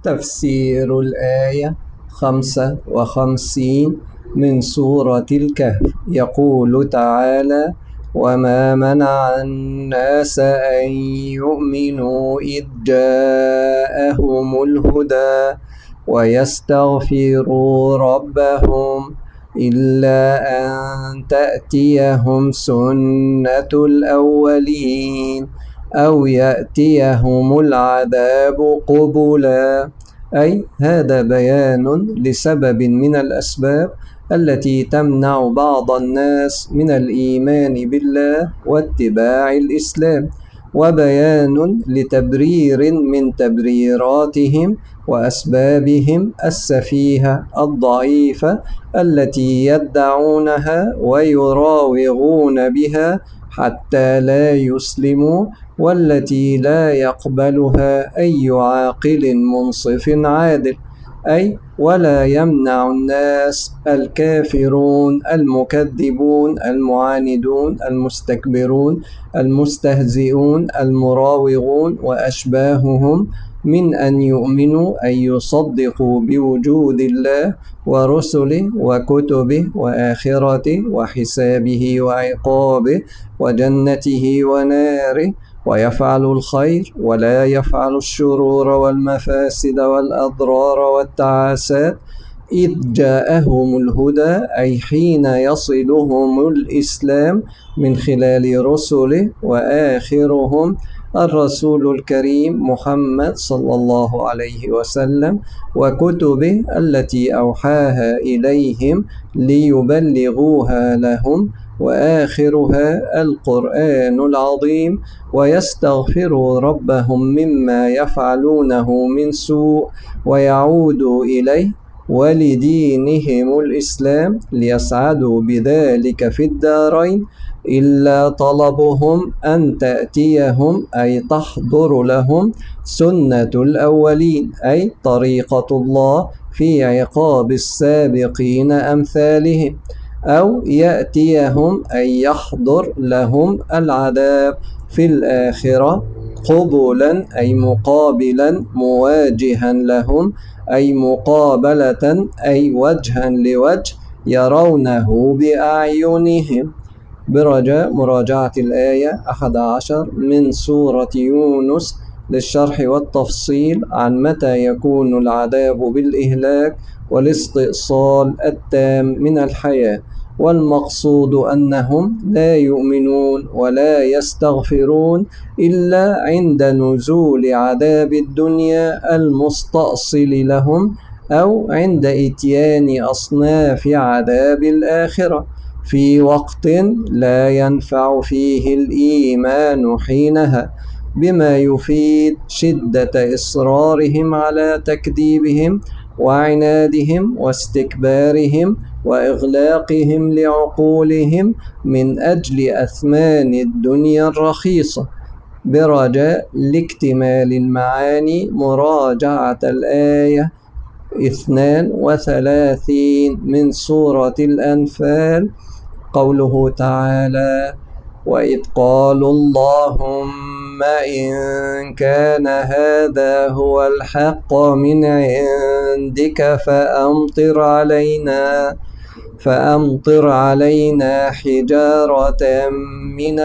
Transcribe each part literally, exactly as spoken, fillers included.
تفسير الآية خمسة وخمسين من سورة الكهف. يقول تعالى: وما منع الناس أن يؤمنوا إذ جاءهم الهدى ويستغفروا ربهم إلا أن تأتيهم سنة الأولين أو يأتيهم العذاب قبلا. أي هذا بيان لسبب من الأسباب التي تمنع بعض الناس من الإيمان بالله واتباع الإسلام، وبيان لتبرير من تبريراتهم وأسبابهم السفيهة الضعيفة التي يدعونها ويراوغون بها حتى لا يسلموا، والتي لا يقبلها أي عاقل منصف عادل. أي ولا يمنع الناس الكافرون المكذبون المعاندون المستكبرون المستهزئون المراوغون وأشباههم من أن يؤمنوا، أي يصدقوا بوجود الله ورسله وكتبه وآخرته وحسابه وعقابه وجنته وناره، ويفعل الخير ولا يفعل الشرور والمفاسد والأضرار والتعاسات إذ جاءهم الهدى، أي حين يصلهم الإسلام من خلال رسله، وآخرهم الرسول الكريم محمد صلى الله عليه وسلم وكتبه التي أوحاها إليهم ليبلغوها لهم، وآخرها القرآن العظيم. ويستغفروا ربهم مما يفعلونه من سوء ويعودوا إليه ولدينهم الإسلام ليسعدوا بذلك في الدارين، إلا طلبهم أن تأتيهم، أي تحضر لهم سنة الأولين، أي طريقة الله في عقاب السابقين أمثالهم، أو يأتيهم أي يحضر لهم العذاب في الآخرة قبلا، أي مقابلا مواجها لهم، أي مقابلة أي وجها لوجه يرونه بأعينهم. برجاء مراجعة الآية أحد عشر من سورة يونس للشرح والتفصيل عن متى يكون العذاب بالإهلاك والاستئصال التام من الحياة، والمقصود أنهم لا يؤمنون ولا يستغفرون إلا عند نزول عذاب الدنيا المستأصل لهم، أو عند إتيان أصناف عذاب الآخرة في وقت لا ينفع فيه الإيمان حينها، بما يفيد شدة إصرارهم على تكذيبهم وعنادهم واستكبارهم وإغلاقهم لعقولهم من أجل أثمان الدنيا الرخيصة. برجاء لاكتمال المعاني مراجعة الآية اثنان وثلاثين من سورة الأنفال. قوله تعالى: وإذ قالوا اللهم إن كان هذا هو الحق من عندك فأمطر علينا فأمطر علينا حجارة من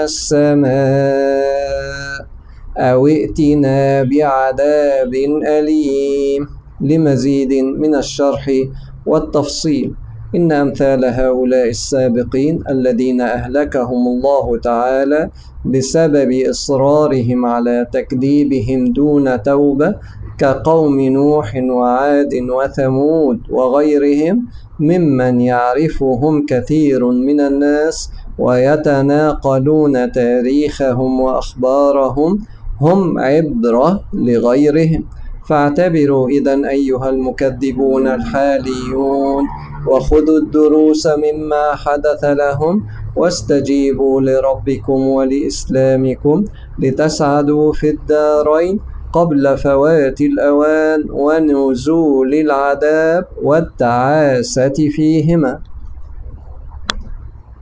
السماء أو ائتنا بعذاب أليم. لمزيد من الشرح والتفصيل: إن أمثال هؤلاء السابقين الذين أهلكهم الله تعالى بسبب إصرارهم على تكذيبهم دون توبة كقوم نوح وعاد وثمود وغيرهم ممن يعرفهم كثير من الناس ويتناقلون تاريخهم وأخبارهم، هم عبرة لغيرهم. فاعتبروا إذن أيها المكذبون الحاليون، وخذوا الدروس مما حدث لهم، واستجيبوا لربكم ولإسلامكم لتسعدوا في الدارين قبل فوات الأوان ونزول العذاب والتعاسة فيهما.